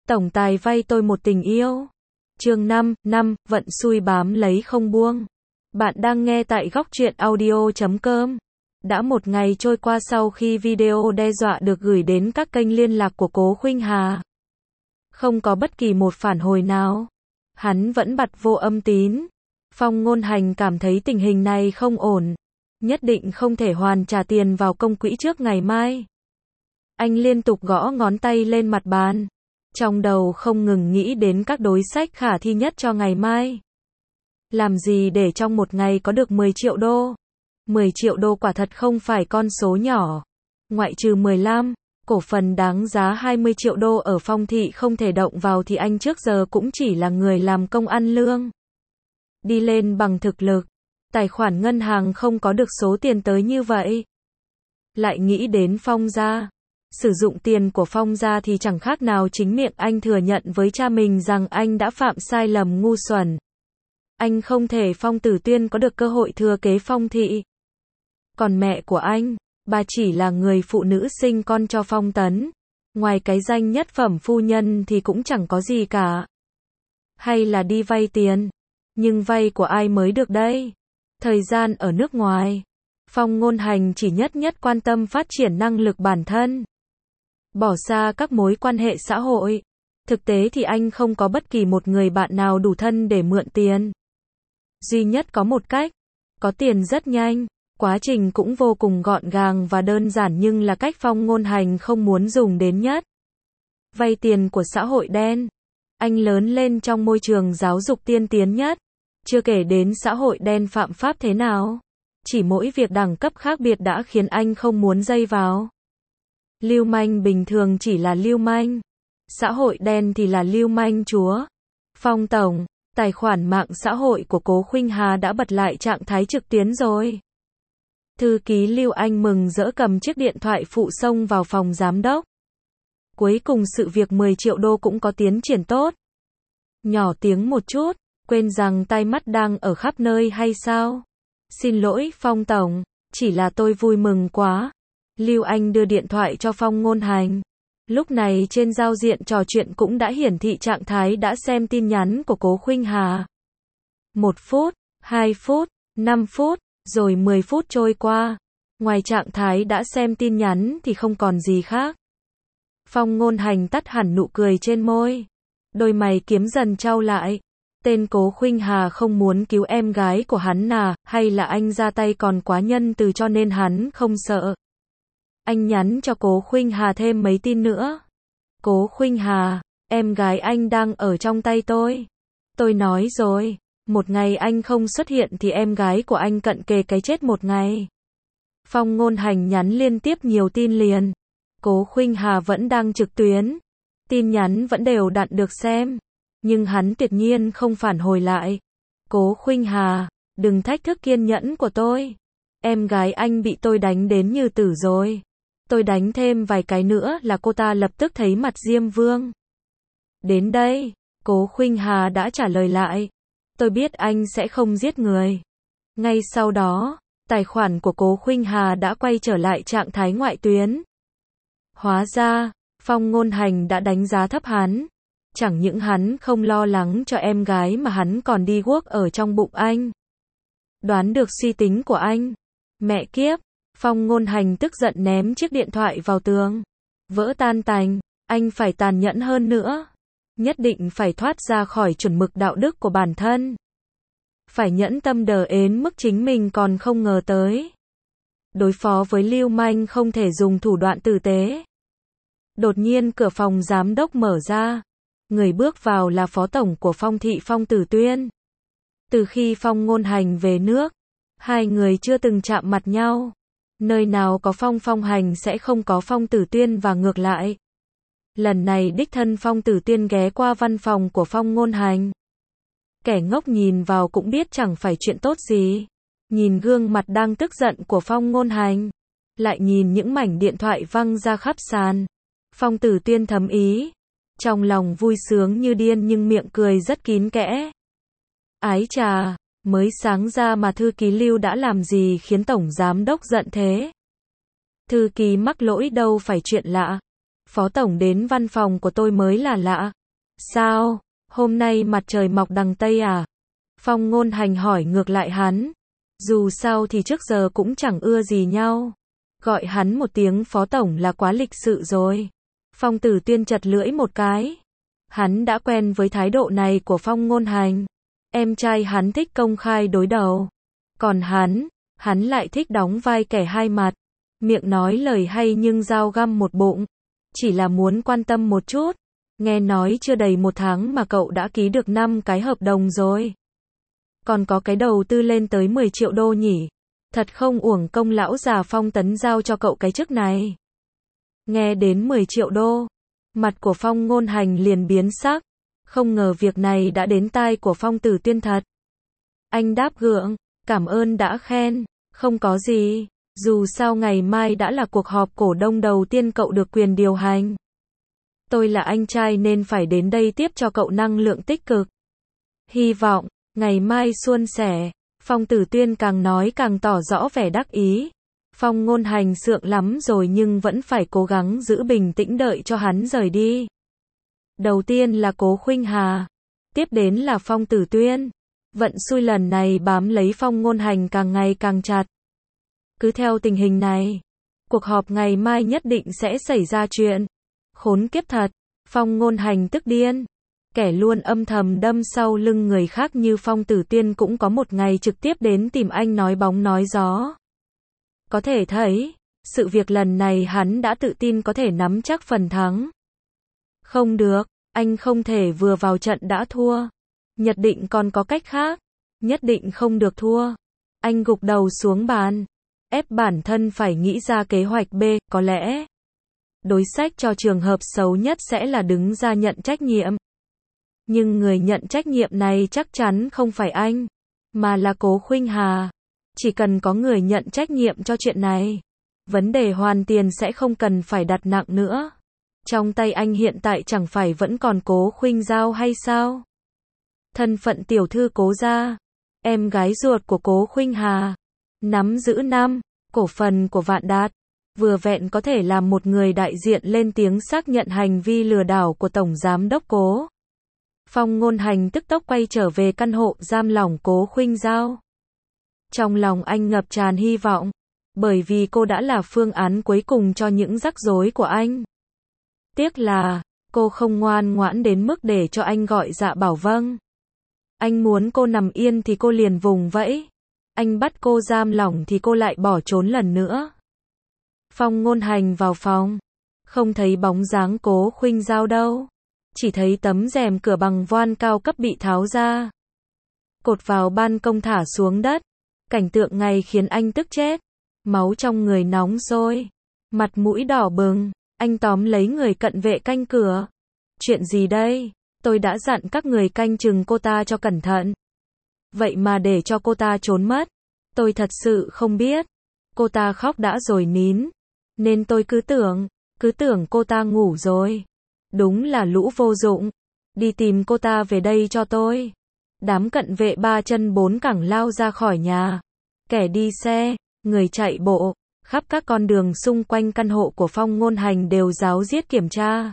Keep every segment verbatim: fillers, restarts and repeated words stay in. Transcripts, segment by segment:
Tổng tài vay tôi một tình yêu. Chương năm, năm, vận xui bám lấy không buông. Bạn đang nghe tại góc truyện audio chấm com. Đã một ngày trôi qua sau khi video đe dọa được gửi đến các kênh liên lạc của Cố Khuynh Hà. Không có bất kỳ một phản hồi nào. Hắn vẫn bật vô âm tín. Phong Ngôn Hành cảm thấy tình hình này không ổn. Nhất định không thể hoàn trả tiền vào công quỹ trước ngày mai. Anh liên tục gõ ngón tay lên mặt bàn. Trong đầu không ngừng nghĩ đến các đối sách khả thi nhất cho ngày mai. Làm gì để trong một ngày có được mười triệu đô? mười triệu đô quả thật không phải con số nhỏ. Ngoại trừ mười lăm, cổ phần đáng giá hai mươi triệu đô ở Phong thị không thể động vào thì anh trước giờ cũng chỉ là người làm công ăn lương. Đi lên bằng thực lực. Tài khoản ngân hàng không có được số tiền tới như vậy. Lại nghĩ đến Phong gia. Sử dụng tiền của Phong gia thì chẳng khác nào chính miệng anh thừa nhận với cha mình rằng anh đã phạm sai lầm ngu xuẩn. Anh không thể Phong Tử Tuyên có được cơ hội thừa kế Phong thị. Còn mẹ của anh, bà chỉ là người phụ nữ sinh con cho Phong Tấn. Ngoài cái danh nhất phẩm phu nhân thì cũng chẳng có gì cả. Hay là đi vay tiền. Nhưng vay của ai mới được đây? Thời gian ở nước ngoài. Phong Ngôn Hành chỉ nhất nhất quan tâm phát triển năng lực bản thân. Bỏ xa các mối quan hệ xã hội. Thực tế thì anh không có bất kỳ một người bạn nào đủ thân để mượn tiền. Duy nhất có một cách. Có tiền rất nhanh. Quá trình cũng vô cùng gọn gàng và đơn giản nhưng là cách Phong Ngôn Hành không muốn dùng đến nhất. Vay tiền của xã hội đen. Anh lớn lên trong môi trường giáo dục tiên tiến nhất. Chưa kể đến xã hội đen phạm pháp thế nào. Chỉ mỗi việc đẳng cấp khác biệt đã khiến anh không muốn dây vào. Lưu manh bình thường chỉ là lưu manh. Xã hội đen thì là lưu manh chúa. Phong tổng, tài khoản mạng xã hội của Cố Khuynh Hà đã bật lại trạng thái trực tuyến rồi. Thư ký Lưu Anh mừng rỡ cầm chiếc điện thoại phụ xông vào phòng giám đốc. Cuối cùng sự việc mười triệu đô cũng có tiến triển tốt. Nhỏ tiếng một chút, quên rằng tai mắt đang ở khắp nơi hay sao? Xin lỗi Phong tổng, chỉ là tôi vui mừng quá. Lưu Anh đưa điện thoại cho Phong Ngôn Hành. Lúc này trên giao diện trò chuyện cũng đã hiển thị trạng thái đã xem tin nhắn của Cố Khuynh Hà. Một phút, hai phút, năm phút, rồi mười phút trôi qua. Ngoài trạng thái đã xem tin nhắn thì không còn gì khác. Phong Ngôn Hành tắt hẳn nụ cười trên môi. Đôi mày kiếm dần trao lại. Tên Cố Khuynh Hà không muốn cứu em gái của hắn à, hay là anh ra tay còn quá nhân từ cho nên hắn không sợ. Anh nhắn cho Cố Khuynh Hà thêm mấy tin nữa. Cố Khuynh Hà, em gái anh đang ở trong tay tôi. Tôi nói rồi, một ngày anh không xuất hiện thì em gái của anh cận kề cái chết một ngày. Phong Ngôn Hành nhắn liên tiếp nhiều tin liền. Cố Khuynh Hà vẫn đang trực tuyến. Tin nhắn vẫn đều đặn được xem. Nhưng hắn tuyệt nhiên không phản hồi lại. Cố Khuynh Hà, đừng thách thức kiên nhẫn của tôi. Em gái anh bị tôi đánh đến như tử rồi. Tôi đánh thêm vài cái nữa là cô ta lập tức thấy mặt Diêm Vương. Đến đây, Cố Khuynh Hà đã trả lời lại. Tôi biết anh sẽ không giết người. Ngay sau đó, tài khoản của Cố Khuynh Hà đã quay trở lại trạng thái ngoại tuyến. Hóa ra, Phong Ngôn Hành đã đánh giá thấp hắn. Chẳng những hắn không lo lắng cho em gái mà hắn còn đi guốc ở trong bụng anh. Đoán được suy tính của anh. Mẹ kiếp, Phong Ngôn Hành tức giận ném chiếc điện thoại vào tường. Vỡ tan tành, anh phải tàn nhẫn hơn nữa. Nhất định phải thoát ra khỏi chuẩn mực đạo đức của bản thân. Phải nhẫn tâm đờ ến mức chính mình còn không ngờ tới. Đối phó với lưu manh không thể dùng thủ đoạn tử tế. Đột nhiên cửa phòng giám đốc mở ra. Người bước vào là phó tổng của Phong thị Phong Tử Tuyên. Từ khi Phong Ngôn Hành về nước, hai người chưa từng chạm mặt nhau. Nơi nào có Phong Phong Hành sẽ không có Phong Tử Tuyên và ngược lại. Lần này đích thân Phong Tử Tuyên ghé qua văn phòng của Phong Ngôn Hành. Kẻ ngốc nhìn vào cũng biết chẳng phải chuyện tốt gì. Nhìn gương mặt đang tức giận của Phong Ngôn Hành. Lại nhìn những mảnh điện thoại văng ra khắp sàn. Phong Tử Tuyên thấm ý. Trong lòng vui sướng như điên nhưng miệng cười rất kín kẽ. Ái chà, mới sáng ra mà thư ký Lưu đã làm gì khiến tổng giám đốc giận thế? Thư ký mắc lỗi đâu phải chuyện lạ. Phó tổng đến văn phòng của tôi mới là lạ. Sao, hôm nay mặt trời mọc đằng Tây à? Phong Ngôn Hành hỏi ngược lại hắn. Dù sao thì trước giờ cũng chẳng ưa gì nhau. Gọi hắn một tiếng phó tổng là quá lịch sự rồi. Phong Tử Tuyên chật lưỡi một cái. Hắn đã quen với thái độ này của Phong Ngôn Hành. Em trai hắn thích công khai đối đầu. Còn hắn, hắn lại thích đóng vai kẻ hai mặt. Miệng nói lời hay nhưng dao găm một bụng. Chỉ là muốn quan tâm một chút. Nghe nói chưa đầy một tháng mà cậu đã ký được năm cái hợp đồng rồi. Còn có cái đầu tư lên tới mười triệu đô nhỉ. Thật không uổng công lão già Phong Tấn giao cho cậu cái chức này. Nghe đến mười triệu đô. Mặt của Phong Ngôn Hành liền biến sắc. Không ngờ việc này đã đến tai của Phong Tử Tuyên thật. Anh đáp gượng. Cảm ơn đã khen. Không có gì. Dù sao ngày mai đã là cuộc họp cổ đông đầu tiên cậu được quyền điều hành. Tôi là anh trai nên phải đến đây tiếp cho cậu năng lượng tích cực. Hy vọng, ngày mai suôn sẻ. Phong Tử Tuyên càng nói càng tỏ rõ vẻ đắc ý. Phong Ngôn Hành sượng lắm rồi nhưng vẫn phải cố gắng giữ bình tĩnh đợi cho hắn rời đi. Đầu tiên là Cố Khuynh Hà. Tiếp đến là Phong Tử Tuyên. Vận xui lần này bám lấy Phong Ngôn Hành càng ngày càng chặt. Cứ theo tình hình này, cuộc họp ngày mai nhất định sẽ xảy ra chuyện. Khốn kiếp thật, Phong Ngôn Hành tức điên. Kẻ luôn âm thầm đâm sau lưng người khác như Phong Tử Tuyên cũng có một ngày trực tiếp đến tìm anh nói bóng nói gió. Có thể thấy, sự việc lần này hắn đã tự tin có thể nắm chắc phần thắng. Không được, anh không thể vừa vào trận đã thua. Nhất định còn có cách khác. Nhất định không được thua. Anh gục đầu xuống bàn. Ép bản thân phải nghĩ ra kế hoạch B, có lẽ. Đối sách cho trường hợp xấu nhất sẽ là đứng ra nhận trách nhiệm. Nhưng người nhận trách nhiệm này chắc chắn không phải anh, mà là Cố Khuynh Hà. Chỉ cần có người nhận trách nhiệm cho chuyện này, vấn đề hoàn tiền sẽ không cần phải đặt nặng nữa. Trong tay anh hiện tại chẳng phải vẫn còn Cố Khuynh Giao hay sao? Thân phận tiểu thư Cố gia, em gái ruột của Cố Khuynh Hà, nắm giữ năm cổ phần của Vạn Đạt, vừa vẹn có thể làm một người đại diện lên tiếng xác nhận hành vi lừa đảo của Tổng Giám đốc Cố. Phong Ngôn Hành tức tốc quay trở về căn hộ giam lỏng Cố Khuynh Giao. Trong lòng anh ngập tràn hy vọng, bởi vì cô đã là phương án cuối cùng cho những rắc rối của anh. Tiếc là, cô không ngoan ngoãn đến mức để cho anh gọi dạ bảo vâng. Anh muốn cô nằm yên thì cô liền vùng vẫy. Anh bắt cô giam lỏng thì cô lại bỏ trốn lần nữa. Phong Ngôn Hành vào phòng, không thấy bóng dáng Cố Khuynh Giao đâu. Chỉ thấy tấm rèm cửa bằng voan cao cấp bị tháo ra. Cột vào ban công thả xuống đất. Cảnh tượng này khiến anh tức chết. Máu trong người nóng sôi. Mặt mũi đỏ bừng. Anh tóm lấy người cận vệ canh cửa. Chuyện gì đây? Tôi đã dặn các người canh chừng cô ta cho cẩn thận. Vậy mà để cho cô ta trốn mất. Tôi thật sự không biết. Cô ta khóc đã rồi nín. Nên tôi cứ tưởng, cứ tưởng cô ta ngủ rồi. Đúng là lũ vô dụng. Đi tìm cô ta về đây cho tôi. Đám cận vệ ba chân bốn cẳng lao ra khỏi nhà. Kẻ đi xe, người chạy bộ, khắp các con đường xung quanh căn hộ của Phong Ngôn Hành đều ráo riết kiểm tra.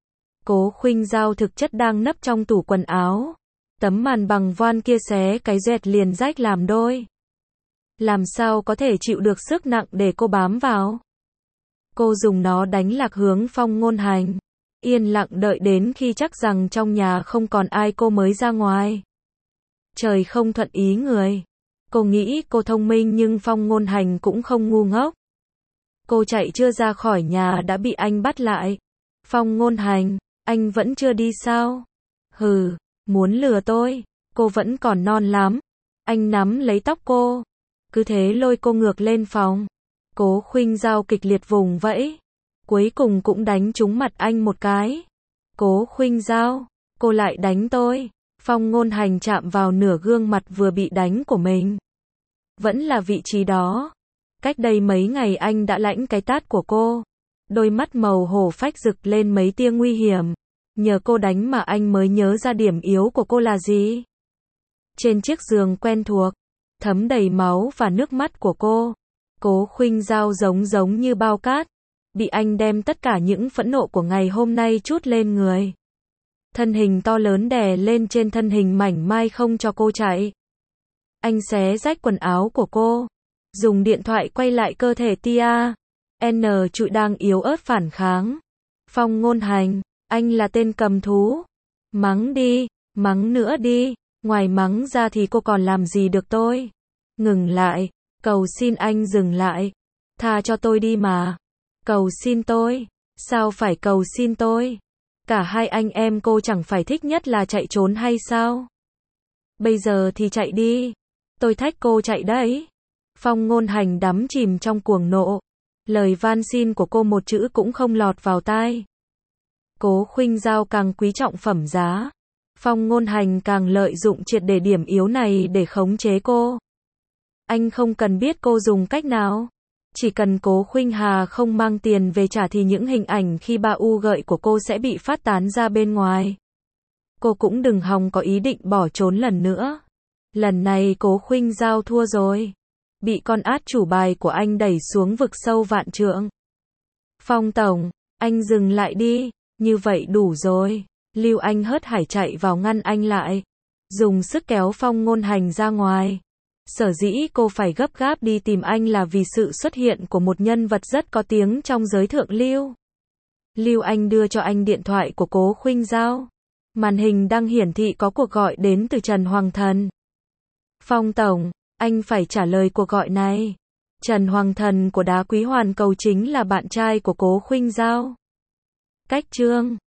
Cố Khuynh Giao thực chất đang nấp trong tủ quần áo. Tấm màn bằng voan kia xé cái doẹt liền rách làm đôi. Làm sao có thể chịu được sức nặng để cô bám vào. Cô dùng nó đánh lạc hướng Phong Ngôn Hành. Yên lặng đợi đến khi chắc rằng trong nhà không còn ai cô mới ra ngoài. Trời không thuận ý người. Cô nghĩ cô thông minh nhưng Phong Ngôn Hành cũng không ngu ngốc. Cô chạy chưa ra khỏi nhà đã bị anh bắt lại. Phong Ngôn Hành, anh vẫn chưa đi sao? Hừ, muốn lừa tôi, cô vẫn còn non lắm. Anh nắm lấy tóc cô, cứ thế lôi cô ngược lên phòng. Cố Khuynh Giao kịch liệt vùng vẫy, cuối cùng cũng đánh trúng mặt anh một cái. Cố Khuynh Giao, cô lại đánh tôi. Phong Ngôn Hành chạm vào nửa gương mặt vừa bị đánh của mình. Vẫn là vị trí đó. Cách đây mấy ngày anh đã lãnh cái tát của cô. Đôi mắt màu hổ phách rực lên mấy tia nguy hiểm. Nhờ cô đánh mà anh mới nhớ ra điểm yếu của cô là gì. Trên chiếc giường quen thuộc, thấm đầy máu và nước mắt của cô. Cố Khuynh Giao giống giống như bao cát. Bị anh đem tất cả những phẫn nộ của ngày hôm nay trút lên người. thân hình to lớn đè lên trên thân hình mảnh mai không cho cô chạy. Anh xé rách quần áo của cô, dùng điện thoại quay lại cơ thể Tia. N trụi đang yếu ớt phản kháng. Phong Ngôn Hành, anh là tên cầm thú. Mắng đi, mắng nữa đi, ngoài mắng ra thì cô còn làm gì được tôi. Ngừng lại, cầu xin anh dừng lại. Tha cho tôi đi mà. Cầu xin tôi, sao phải cầu xin tôi? Cả hai anh em cô chẳng phải thích nhất là chạy trốn hay sao? Bây giờ thì chạy đi. Tôi thách cô chạy đấy. Phong Ngôn Hành đắm chìm trong cuồng nộ. Lời van xin của cô một chữ cũng không lọt vào tai. Cố Khuynh Giao càng quý trọng phẩm giá. Phong Ngôn Hành càng lợi dụng triệt để điểm yếu này để khống chế cô. Anh không cần biết cô dùng cách nào. Chỉ cần Cố Khuynh Hà không mang tiền về trả thì những hình ảnh khi ba u gợi của cô sẽ bị phát tán ra bên ngoài. Cô cũng đừng hòng có ý định bỏ trốn lần nữa. Lần này Cố Khuynh Giao thua rồi. Bị con át chủ bài của anh đẩy xuống vực sâu vạn trượng. Phong tổng, anh dừng lại đi, như vậy đủ rồi. Lưu Anh hớt hải chạy vào ngăn anh lại. Dùng sức kéo Phong Ngôn Hành ra ngoài. Sở dĩ cô phải gấp gáp đi tìm anh là vì sự xuất hiện của một nhân vật rất có tiếng trong giới thượng lưu. Lưu Anh đưa cho anh điện thoại của Cố Khuynh Giao. Màn hình đang hiển thị có cuộc gọi đến từ Trần Hoàng Thần. Phong tổng, anh phải trả lời cuộc gọi này. Trần Hoàng Thần của Đá Quý Hoàn Cầu chính là bạn trai của Cố Khuynh Giao. Cách chương